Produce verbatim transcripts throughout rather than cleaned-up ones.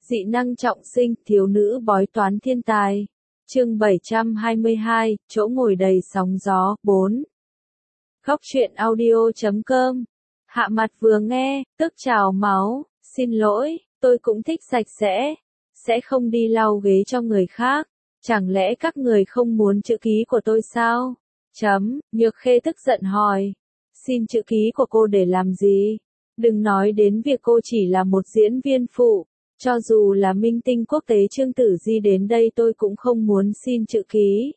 Dị năng trọng sinh, thiếu nữ bói toán thiên tài. Chương bảy trăm hai mươi hai, chỗ ngồi đầy sóng gió, bốn. Góc truyện audio chấm com. Hạ Mặt vừa nghe, tức trào máu, xin lỗi, tôi cũng thích sạch sẽ, sẽ không đi lau ghế cho người khác, chẳng lẽ các người không muốn chữ ký của tôi sao? Chấm, Nhược Khê tức giận hỏi, xin chữ ký của cô để làm gì? Đừng nói đến việc cô chỉ là một diễn viên phụ, cho dù là minh tinh quốc tế Trương Tử Di đến đây tôi cũng không muốn xin chữ ký.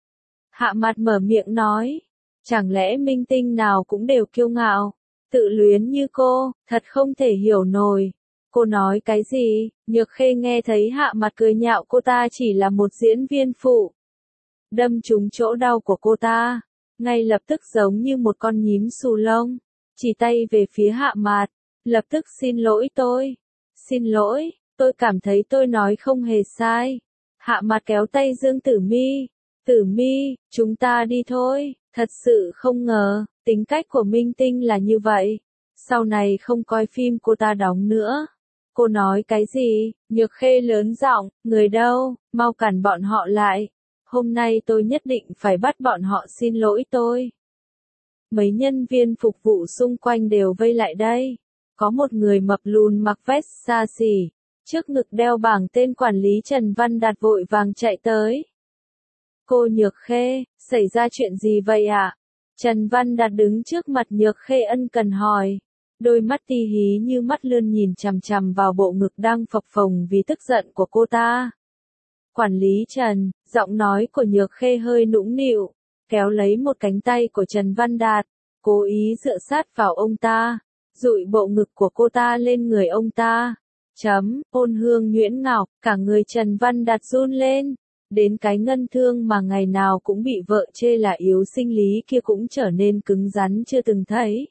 Hạ Mặt mở miệng nói, chẳng lẽ minh tinh nào cũng đều kiêu ngạo, tự luyến như cô, thật không thể hiểu nổi. Cô nói cái gì? Nhược Khê nghe thấy Hạ Mặt cười nhạo cô ta chỉ là một diễn viên phụ. Đâm trúng chỗ đau của cô ta, ngay lập tức giống như một con nhím xù lông, chỉ tay về phía Hạ Mặt, lập tức xin lỗi tôi. Xin lỗi, tôi cảm thấy tôi nói không hề sai. Hạ Mặt kéo tay Dương Tử Mi. Tử Mi, chúng ta đi thôi, thật sự không ngờ, tính cách của minh tinh là như vậy. Sau này không coi phim cô ta đóng nữa. Cô nói cái gì? Nhược Khê lớn giọng, người đâu, mau cản bọn họ lại. Hôm nay tôi nhất định phải bắt bọn họ xin lỗi tôi. Mấy nhân viên phục vụ xung quanh đều vây lại đây. Có một người mập lùn mặc vest xa xỉ, trước ngực đeo bảng tên quản lý Trần Văn Đạt vội vàng chạy tới. Cô Nhược Khê, xảy ra chuyện gì vậy ạ? Trần Văn Đạt đứng trước mặt Nhược Khê ân cần hỏi. Đôi mắt ti hí như mắt lươn nhìn chằm chằm vào bộ ngực đang phập phồng vì tức giận của cô ta. Quản lý Trần, giọng nói của Nhược Khê hơi nũng nịu, kéo lấy một cánh tay của Trần Văn Đạt, cố ý dựa sát vào ông ta, dụi bộ ngực của cô ta lên người ông ta. Chấm, ôn hương nhuyễn ngọc, cả người Trần Văn Đạt run lên, đến cái ngân thương mà ngày nào cũng bị vợ chê là yếu sinh lý kia cũng trở nên cứng rắn chưa từng thấy.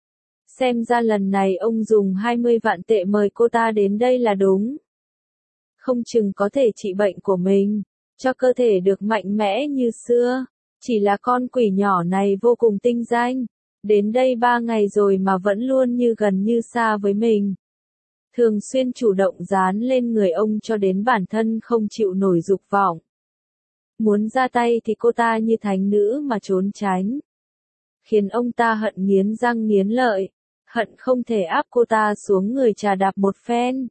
Xem ra lần này ông dùng hai mươi vạn tệ mời cô ta đến đây là đúng. Không chừng có thể trị bệnh của mình, cho cơ thể được mạnh mẽ như xưa. Chỉ là con quỷ nhỏ này vô cùng tinh danh. Đến đây ba ngày rồi mà vẫn luôn như gần như xa với mình. Thường xuyên chủ động dán lên người ông cho đến bản thân không chịu nổi dục vọng. Muốn ra tay thì cô ta như thánh nữ mà trốn tránh. Khiến ông ta hận nghiến răng nghiến lợi. Hận không thể áp cô ta xuống người trà đạp một phen.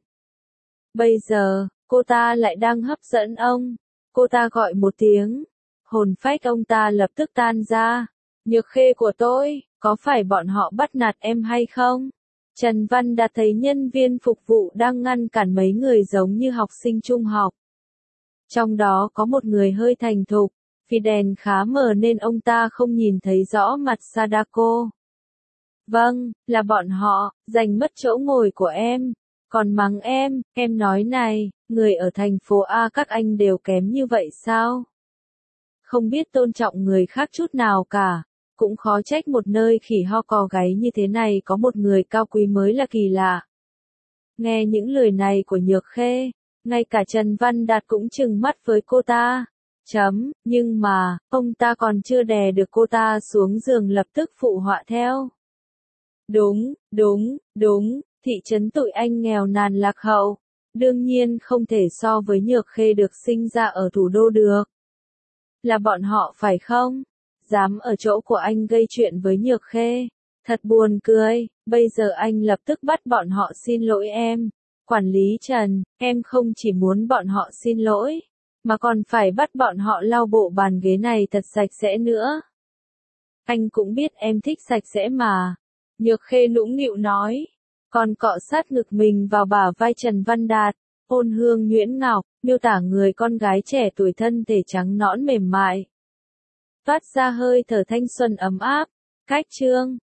Bây giờ, cô ta lại đang hấp dẫn ông. Cô ta gọi một tiếng. Hồn phách ông ta lập tức tan ra. Nhược Khê của tôi, có phải bọn họ bắt nạt em hay không? Trần Văn Đạt thấy nhân viên phục vụ đang ngăn cản mấy người giống như học sinh trung học. Trong đó có một người hơi thành thục, vì đèn khá mờ nên ông ta không nhìn thấy rõ mặt Sadako. Vâng, là bọn họ, giành mất chỗ ngồi của em, còn mắng em, em nói này, người ở thành phố A các anh đều kém như vậy sao? Không biết tôn trọng người khác chút nào cả, cũng khó trách một nơi khỉ ho cò gáy như thế này có một người cao quý mới là kỳ lạ. Nghe những lời này của Nhược Khê, ngay cả Trần Văn Đạt cũng trừng mắt với cô ta. Chấm, nhưng mà, ông ta còn chưa đè được cô ta xuống giường lập tức phụ họa theo. Đúng, đúng, đúng, thị trấn tụi anh nghèo nàn lạc hậu, đương nhiên không thể so với Nhược Khê được sinh ra ở thủ đô được. Là bọn họ phải không? Dám ở chỗ của anh gây chuyện với Nhược Khê. Thật buồn cười, bây giờ anh lập tức bắt bọn họ xin lỗi em. Quản lý Trần, em không chỉ muốn bọn họ xin lỗi, mà còn phải bắt bọn họ lau bộ bàn ghế này thật sạch sẽ nữa. Anh cũng biết em thích sạch sẽ mà. Nhược Khê nũng nịu nói, còn cọ sát ngực mình vào bả vai Trần Văn Đạt, ôn hương nhuyễn ngọc, miêu tả người con gái trẻ tuổi thân thể trắng nõn mềm mại. Toát ra hơi thở thanh xuân ấm áp, cách chương.